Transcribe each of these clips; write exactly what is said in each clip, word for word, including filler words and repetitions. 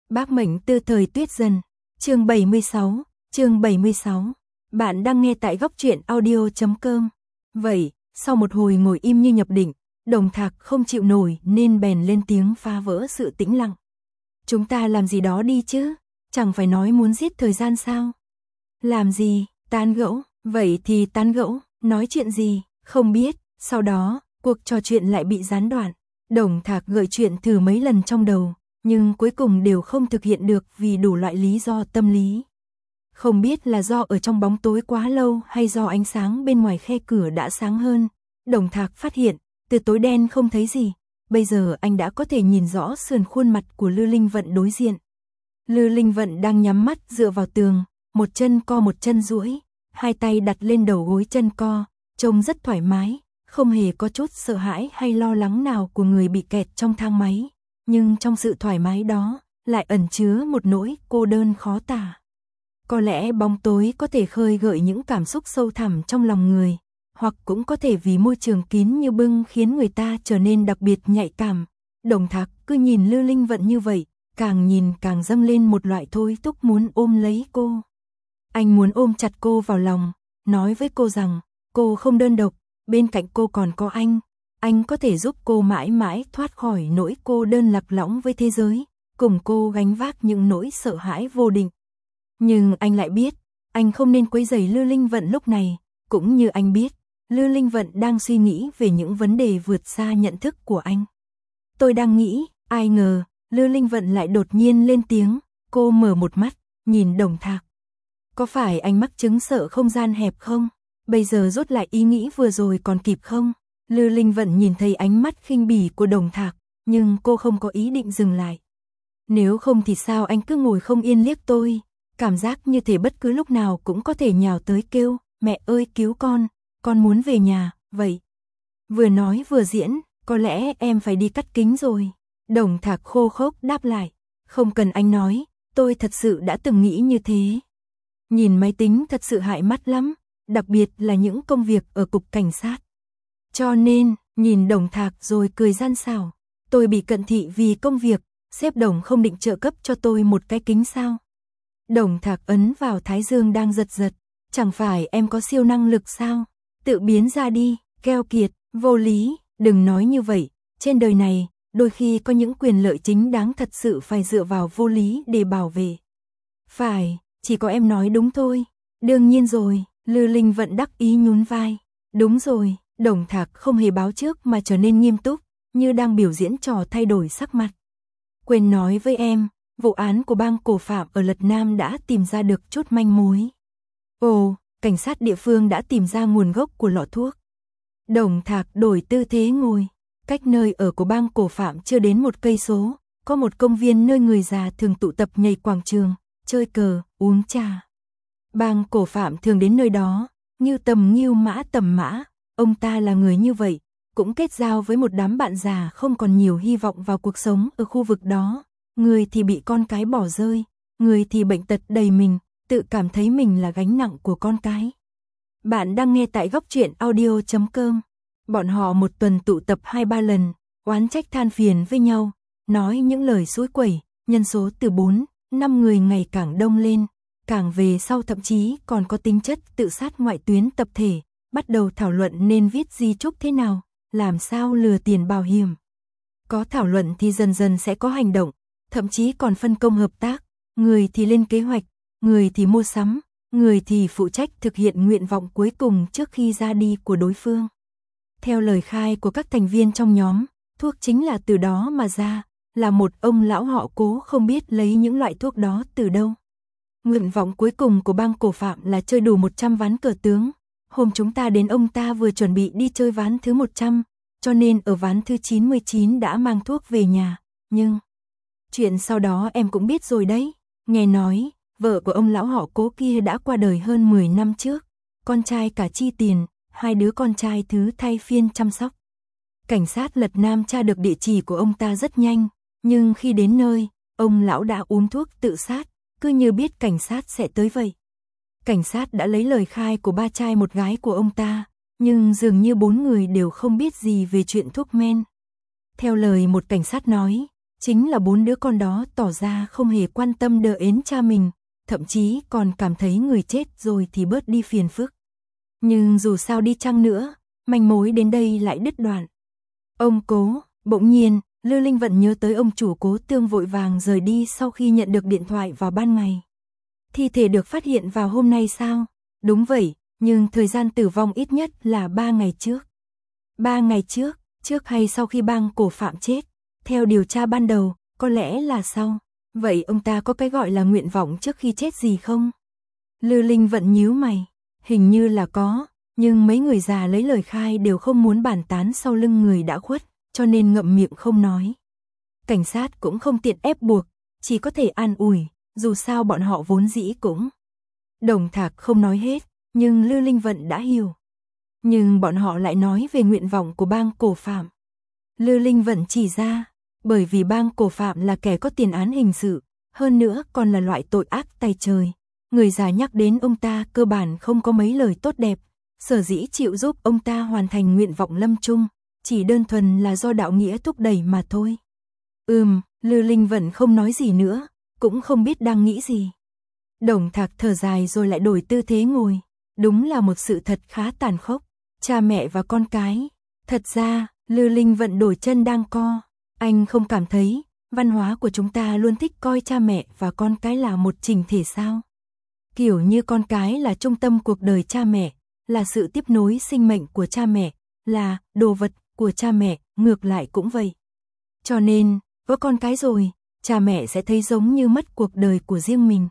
Bác mệnh tư thời tuyết dần. Chương bảy mươi sáu, chương bảy mươi sáu. Bạn đang nghe tại góc truyện audio chấm com. Vậy, sau một hồi ngồi im như nhập định, Đồng Thạc không chịu nổi nên bèn lên tiếng phá vỡ sự tĩnh lặng. Chúng ta làm gì đó đi chứ, chẳng phải nói muốn giết thời gian sao? Làm gì, tán gẫu, vậy thì tán gẫu, nói chuyện gì, không biết. Sau đó, cuộc trò chuyện lại bị gián đoạn. Đồng Thạc gợi chuyện thử mấy lần trong đầu, nhưng cuối cùng đều không thực hiện được vì đủ loại lý do tâm lý. Không biết là do ở trong bóng tối quá lâu hay do ánh sáng bên ngoài khe cửa đã sáng hơn. Đồng Thạc phát hiện, từ tối đen không thấy gì, bây giờ anh đã có thể nhìn rõ sườn khuôn mặt của Lư Linh Vận đối diện. Lư Linh Vận đang nhắm mắt dựa vào tường, một chân co một chân duỗi, hai tay đặt lên đầu gối chân co, trông rất thoải mái, không hề có chút sợ hãi hay lo lắng nào của người bị kẹt trong thang máy. Nhưng trong sự thoải mái đó, lại ẩn chứa một nỗi cô đơn khó tả. Có lẽ bóng tối có thể khơi gợi những cảm xúc sâu thẳm trong lòng người, hoặc cũng có thể vì môi trường kín như bưng khiến người ta trở nên đặc biệt nhạy cảm. Đồng Thạc cứ nhìn Lư Linh Vận như vậy, càng nhìn càng dâng lên một loại thôi thúc muốn ôm lấy cô. Anh muốn ôm chặt cô vào lòng, nói với cô rằng, cô không đơn độc, bên cạnh cô còn có anh. Anh có thể giúp cô mãi mãi thoát khỏi nỗi cô đơn lạc lõng với thế giới, cùng cô gánh vác những nỗi sợ hãi vô định. Nhưng anh lại biết, anh không nên quấy rầy Lư Linh Vận lúc này, cũng như anh biết, Lư Linh Vận đang suy nghĩ về những vấn đề vượt xa nhận thức của anh. Tôi đang nghĩ, ai ngờ, Lư Linh Vận lại đột nhiên lên tiếng, cô mở một mắt, nhìn Đồng Thạc. Có phải anh mắc chứng sợ không gian hẹp không? Bây giờ rút lại ý nghĩ vừa rồi còn kịp không? Lư Linh Vận nhìn thấy ánh mắt khinh bỉ của Đồng Thạc, nhưng cô không có ý định dừng lại. Nếu không thì sao anh cứ ngồi không yên liếc tôi, cảm giác như thể bất cứ lúc nào cũng có thể nhào tới kêu, mẹ ơi cứu con, con muốn về nhà, vậy. Vừa nói vừa diễn, có lẽ em phải đi cắt kính rồi. Đồng Thạc khô khốc đáp lại, không cần anh nói, tôi thật sự đã từng nghĩ như thế. Nhìn máy tính thật sự hại mắt lắm, đặc biệt là những công việc ở cục cảnh sát. Cho nên, nhìn Đồng Thạc rồi cười gian xảo, tôi bị cận thị vì công việc, sếp Đồng không định trợ cấp cho tôi một cái kính sao? Đồng Thạc ấn vào thái dương đang giật giật, chẳng phải em có siêu năng lực sao? Tự biến ra đi, keo kiệt, vô lý, đừng nói như vậy, trên đời này, đôi khi có những quyền lợi chính đáng thật sự phải dựa vào vô lý để bảo vệ. Phải, chỉ có em nói đúng thôi, đương nhiên rồi, Lư Linh Vận đắc ý nhún vai, đúng rồi. Đồng Thạc không hề báo trước mà trở nên nghiêm túc, như đang biểu diễn trò thay đổi sắc mặt. Quên nói với em, vụ án của bang cổ phạm ở Lật Nam đã tìm ra được chút manh mối. Ồ, cảnh sát địa phương đã tìm ra nguồn gốc của lọ thuốc. Đồng Thạc đổi tư thế ngồi, cách nơi ở của bang cổ phạm chưa đến một cây số, có một công viên nơi người già thường tụ tập nhảy quảng trường, chơi cờ, uống trà. Bang cổ phạm thường đến nơi đó, như tầm Ngưu Mã Tầm Mã. Ông ta là người như vậy, cũng kết giao với một đám bạn già không còn nhiều hy vọng vào cuộc sống ở khu vực đó. Người thì bị con cái bỏ rơi, người thì bệnh tật đầy mình, tự cảm thấy mình là gánh nặng của con cái. Bạn đang nghe tại góc truyện audio chấm com. Bọn họ một tuần tụ tập hai ba lần, oán trách than phiền với nhau, nói những lời suối quẩy, nhân số từ bốn, năm người ngày càng đông lên, càng về sau thậm chí còn có tính chất tự sát ngoại tuyến tập thể. Bắt đầu thảo luận nên viết di chúc thế nào, làm sao lừa tiền bảo hiểm. Có thảo luận thì dần dần sẽ có hành động, thậm chí còn phân công hợp tác, người thì lên kế hoạch, người thì mua sắm, người thì phụ trách thực hiện nguyện vọng cuối cùng trước khi ra đi của đối phương. Theo lời khai của các thành viên trong nhóm, thuốc chính là từ đó mà ra, là một ông lão họ Cố không biết lấy những loại thuốc đó từ đâu. Nguyện vọng cuối cùng của bang cổ phạm là chơi đủ một trăm ván cờ tướng. Hôm chúng ta đến ông ta vừa chuẩn bị đi chơi ván thứ một trăm, cho nên ở ván thứ chín mươi chín đã mang thuốc về nhà, nhưng chuyện sau đó em cũng biết rồi đấy, nghe nói, vợ của ông lão họ Cố kia đã qua đời hơn mười năm trước, con trai cả chi tiền, hai đứa con trai thứ thay phiên chăm sóc. Cảnh sát Lật Nam tra được địa chỉ của ông ta rất nhanh, nhưng khi đến nơi, ông lão đã uống thuốc tự sát, cứ như biết cảnh sát sẽ tới vậy. Cảnh sát đã lấy lời khai của ba trai một gái của ông ta, nhưng dường như bốn người đều không biết gì về chuyện thuốc men. Theo lời một cảnh sát nói, chính là bốn đứa con đó tỏ ra không hề quan tâm đờ ến cha mình, thậm chí còn cảm thấy người chết rồi thì bớt đi phiền phức. Nhưng dù sao đi chăng nữa, manh mối đến đây lại đứt đoạn. Ông Cố, bỗng nhiên, Lư Linh Vận nhớ tới ông chủ Cố Tương vội vàng rời đi sau khi nhận được điện thoại vào ban ngày. Thi thể được phát hiện vào hôm nay sao? Đúng vậy, nhưng thời gian tử vong ít nhất là ba ngày trước. Ba ngày trước, trước hay sau khi bang cổ phạm chết? Theo điều tra ban đầu, có lẽ là sau. Vậy ông ta có cái gọi là nguyện vọng trước khi chết gì không? Lư Linh Vận nhíu mày. Hình như là có, nhưng mấy người già lấy lời khai đều không muốn bàn tán sau lưng người đã khuất, cho nên ngậm miệng không nói. Cảnh sát cũng không tiện ép buộc, chỉ có thể an ủi, dù sao bọn họ vốn dĩ cũng. Đồng Thạc không nói hết, nhưng Lư Linh Vận đã hiểu. Nhưng bọn họ lại nói về nguyện vọng của bang cổ phạm. Lư Linh Vận chỉ ra, bởi vì bang cổ phạm là kẻ có tiền án hình sự, hơn nữa còn là loại tội ác tay trời. Người già nhắc đến ông ta cơ bản không có mấy lời tốt đẹp, sở dĩ chịu giúp ông ta hoàn thành nguyện vọng lâm chung, chỉ đơn thuần là do đạo nghĩa thúc đẩy mà thôi. Ừm, Lư Linh Vận không nói gì nữa, cũng không biết đang nghĩ gì. Đồng Thạc thở dài rồi lại đổi tư thế ngồi, đúng là một sự thật khá tàn khốc, cha mẹ và con cái. Thật ra, Lư Linh Vận đổi chân đang co, anh không cảm thấy, văn hóa của chúng ta luôn thích coi cha mẹ và con cái là một chỉnh thể sao? Kiểu như con cái là trung tâm cuộc đời cha mẹ, là sự tiếp nối sinh mệnh của cha mẹ, là đồ vật của cha mẹ, ngược lại cũng vậy. Cho nên, có con cái rồi, cha mẹ sẽ thấy giống như mất cuộc đời của riêng mình.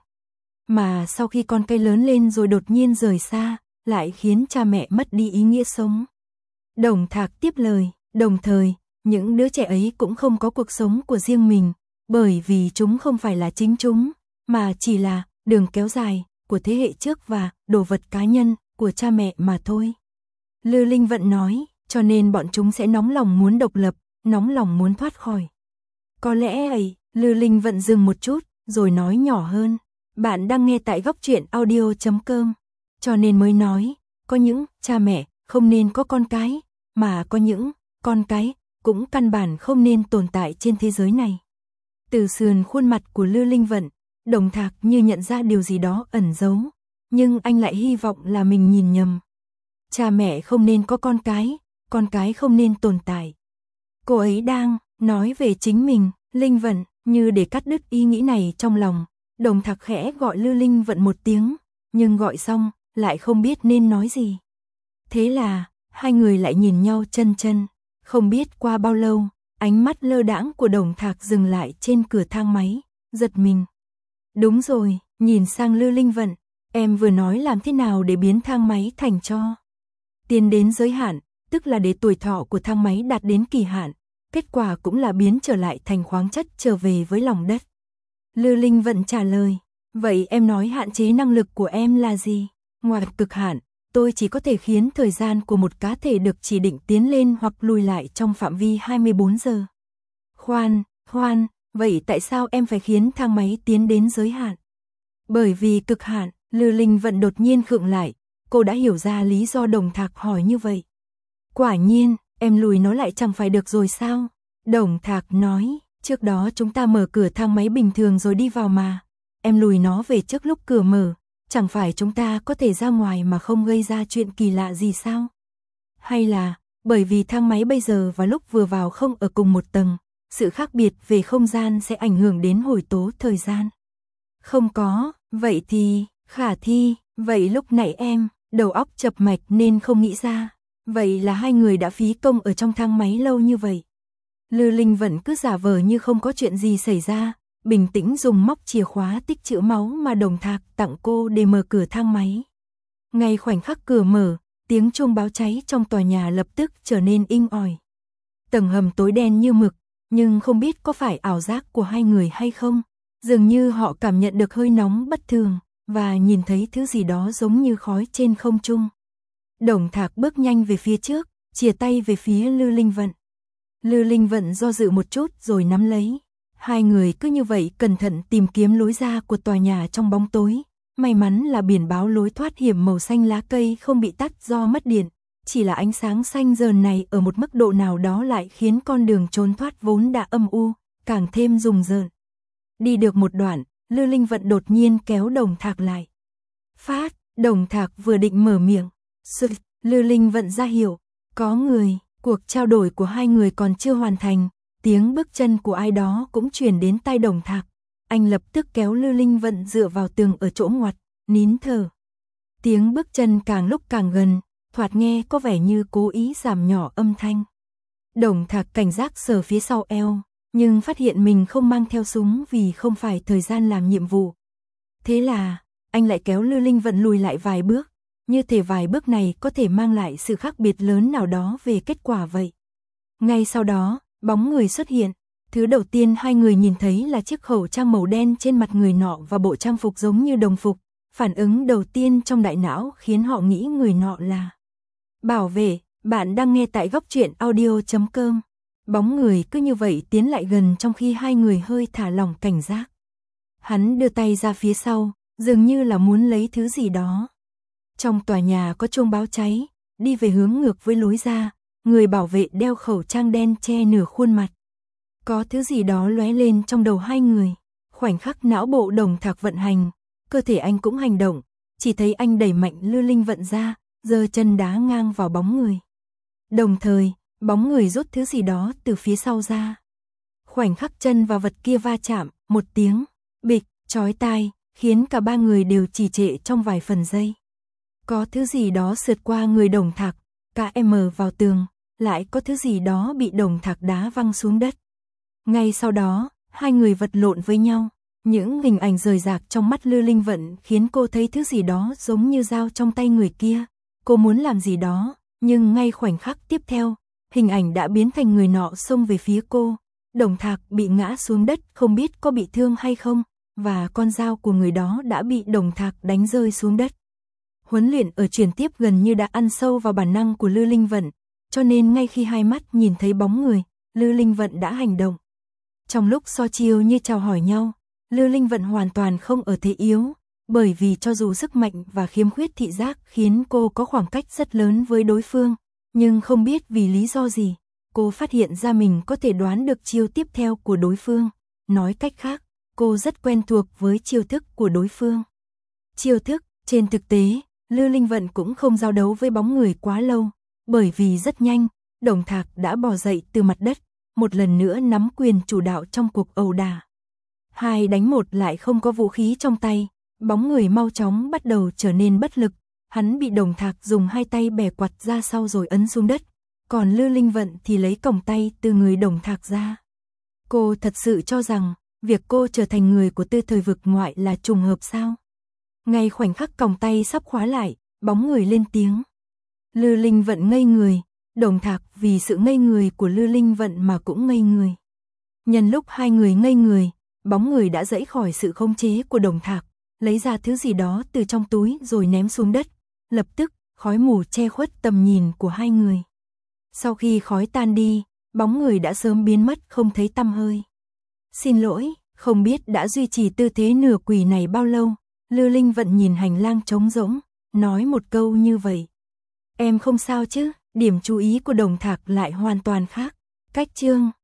Mà sau khi con cái lớn lên rồi đột nhiên rời xa, lại khiến cha mẹ mất đi ý nghĩa sống. Đồng Thạc tiếp lời, đồng thời, những đứa trẻ ấy cũng không có cuộc sống của riêng mình, bởi vì chúng không phải là chính chúng, mà chỉ là đường kéo dài của thế hệ trước và đồ vật cá nhân của cha mẹ mà thôi. Lư Linh Vận nói, cho nên bọn chúng sẽ nóng lòng muốn độc lập, nóng lòng muốn thoát khỏi. Có lẽ ấy, Lư Linh Vận dừng một chút, rồi nói nhỏ hơn. Bạn đang nghe tại góc truyện audio chấm com. Cho nên mới nói, có những cha mẹ không nên có con cái, mà có những con cái cũng căn bản không nên tồn tại trên thế giới này. Từ sườn khuôn mặt của Lư Linh Vận, Đồng Thạc như nhận ra điều gì đó ẩn giấu, nhưng anh lại hy vọng là mình nhìn nhầm. Cha mẹ không nên có con cái, con cái không nên tồn tại. Cô ấy đang nói về chính mình, Linh Vận, như để cắt đứt ý nghĩ này trong lòng. Đồng Thạc khẽ gọi Lư Linh Vận một tiếng, nhưng gọi xong, lại không biết nên nói gì. Thế là, hai người lại nhìn nhau chân chân, không biết qua bao lâu, ánh mắt lơ đãng của Đồng Thạc dừng lại trên cửa thang máy, giật mình. Đúng rồi, nhìn sang Lư Linh Vận, em vừa nói làm thế nào để biến thang máy thành cho tiến đến giới hạn, tức là để tuổi thọ của thang máy đạt đến kỳ hạn, kết quả cũng là biến trở lại thành khoáng chất trở về với lòng đất. Lư Linh Vận trả lời, vậy em nói hạn chế năng lực của em là gì? Ngoài cực hạn, tôi chỉ có thể khiến thời gian của một cá thể được chỉ định tiến lên hoặc lùi lại trong phạm vi hai mươi bốn giờ. Khoan, khoan, vậy tại sao em phải khiến thang máy tiến đến giới hạn? Bởi vì cực hạn, Lư Linh Vận đột nhiên khựng lại, cô đã hiểu ra lý do Đồng Thạc hỏi như vậy. Quả nhiên, em lùi nó lại chẳng phải được rồi sao? Đồng Thạc nói, trước đó chúng ta mở cửa thang máy bình thường rồi đi vào mà. Em lùi nó về trước lúc cửa mở, chẳng phải chúng ta có thể ra ngoài mà không gây ra chuyện kỳ lạ gì sao? Hay là, bởi vì thang máy bây giờ và lúc vừa vào không ở cùng một tầng, sự khác biệt về không gian sẽ ảnh hưởng đến hồi tố thời gian? Không có, vậy thì, khả thi, vậy lúc nãy em, đầu óc chập mạch nên không nghĩ ra. Vậy là hai người đã phí công ở trong thang máy lâu như vậy. Lư Linh Vận cứ giả vờ như không có chuyện gì xảy ra, bình tĩnh dùng móc chìa khóa tích trữ máu mà Đồng Thạc tặng cô để mở cửa thang máy. Ngay khoảnh khắc cửa mở, tiếng chuông báo cháy trong tòa nhà lập tức trở nên inh ỏi. Tầng hầm tối đen như mực, nhưng không biết có phải ảo giác của hai người hay không, dường như họ cảm nhận được hơi nóng bất thường và nhìn thấy thứ gì đó giống như khói trên không trung. Đồng Thạc bước nhanh về phía trước, chìa tay về phía Lư Linh Vận. Lư Linh Vận do dự một chút rồi nắm lấy. Hai người cứ như vậy cẩn thận tìm kiếm lối ra của tòa nhà trong bóng tối. May mắn là biển báo lối thoát hiểm màu xanh lá cây không bị tắt do mất điện. Chỉ là ánh sáng xanh dờn này ở một mức độ nào đó lại khiến con đường trốn thoát vốn đã âm u, càng thêm rùng rợn. Đi được một đoạn, Lư Linh Vận đột nhiên kéo Đồng Thạc lại. Phát, Đồng Thạc vừa định mở miệng. Sự, Lư Linh Vận ra hiệu, có người, cuộc trao đổi của hai người còn chưa hoàn thành, tiếng bước chân của ai đó cũng truyền đến tai Đồng Thạc. Anh lập tức kéo Lư Linh Vận dựa vào tường ở chỗ ngoặt, nín thở. Tiếng bước chân càng lúc càng gần, thoạt nghe có vẻ như cố ý giảm nhỏ âm thanh. Đồng Thạc cảnh giác sờ phía sau eo, nhưng phát hiện mình không mang theo súng vì không phải thời gian làm nhiệm vụ. Thế là, anh lại kéo Lư Linh Vận lùi lại vài bước, như thể vài bước này có thể mang lại sự khác biệt lớn nào đó về kết quả vậy. Ngay sau đó, bóng người xuất hiện. Thứ đầu tiên hai người nhìn thấy là chiếc khẩu trang màu đen trên mặt người nọ và bộ trang phục giống như đồng phục. Phản ứng đầu tiên trong đại não khiến họ nghĩ người nọ là bảo vệ. Bạn đang nghe tại góc truyện audio chấm com. Bóng người cứ như vậy tiến lại gần trong khi hai người hơi thả lỏng cảnh giác. Hắn đưa tay ra phía sau, dường như là muốn lấy thứ gì đó. Trong tòa nhà có chuông báo cháy, đi về hướng ngược với lối ra, người bảo vệ đeo khẩu trang đen che nửa khuôn mặt. Có thứ gì đó lóe lên trong đầu hai người, khoảnh khắc não bộ Đồng Thạc vận hành, cơ thể anh cũng hành động, chỉ thấy anh đẩy mạnh Lư Linh Vận ra, giơ chân đá ngang vào bóng người. Đồng thời, bóng người rút thứ gì đó từ phía sau ra. Khoảnh khắc chân và vật kia va chạm, một tiếng bịch chói tai, khiến cả ba người đều trì trệ trong vài phần giây. Có thứ gì đó sượt qua người Đồng Thạc, cả em vào tường, lại có thứ gì đó bị Đồng Thạc đá văng xuống đất. Ngay sau đó, hai người vật lộn với nhau. Những hình ảnh rời rạc trong mắt Lư Linh Vận khiến cô thấy thứ gì đó giống như dao trong tay người kia. Cô muốn làm gì đó, nhưng ngay khoảnh khắc tiếp theo, hình ảnh đã biến thành người nọ xông về phía cô. Đồng Thạc bị ngã xuống đất, không biết có bị thương hay không, và con dao của người đó đã bị Đồng Thạc đánh rơi xuống đất. Huấn luyện ở chuyển tiếp gần như đã ăn sâu vào bản năng của Lư Linh Vận, cho nên ngay khi hai mắt nhìn thấy bóng người, Lư Linh Vận đã hành động. Trong lúc so chiêu như chào hỏi nhau, Lư Linh Vận hoàn toàn không ở thế yếu, bởi vì cho dù sức mạnh và khiếm khuyết thị giác khiến cô có khoảng cách rất lớn với đối phương, nhưng không biết vì lý do gì, cô phát hiện ra mình có thể đoán được chiêu tiếp theo của đối phương. Nói cách khác, cô rất quen thuộc với chiêu thức của đối phương. Chiêu thức, trên thực tế, Lư Linh Vận cũng không giao đấu với bóng người quá lâu, bởi vì rất nhanh, Đồng Thạc đã bò dậy từ mặt đất, một lần nữa nắm quyền chủ đạo trong cuộc ẩu đả. Hai đánh một lại không có vũ khí trong tay, bóng người mau chóng bắt đầu trở nên bất lực, hắn bị Đồng Thạc dùng hai tay bẻ quặt ra sau rồi ấn xuống đất, còn Lư Linh Vận thì lấy còng tay từ người Đồng Thạc ra. Cô thật sự cho rằng, việc cô trở thành người của Tư Thời Vực Ngoại là trùng hợp sao? Ngay khoảnh khắc còng tay sắp khóa lại, bóng người lên tiếng. Lư Linh Vận ngây người, Đồng Thạc vì sự ngây người của Lư Linh Vận mà cũng ngây người. Nhân lúc hai người ngây người, bóng người đã giãy khỏi sự khống chế của Đồng Thạc, lấy ra thứ gì đó từ trong túi rồi ném xuống đất. Lập tức, khói mù che khuất tầm nhìn của hai người. Sau khi khói tan đi, bóng người đã sớm biến mất không thấy tăm hơi. Xin lỗi, không biết đã duy trì tư thế nửa quỳ này bao lâu. Lư Linh Vận nhìn hành lang trống rỗng, nói một câu như vậy. Em không sao chứ? Điểm chú ý của Đồng Thạc lại hoàn toàn khác. Cách chương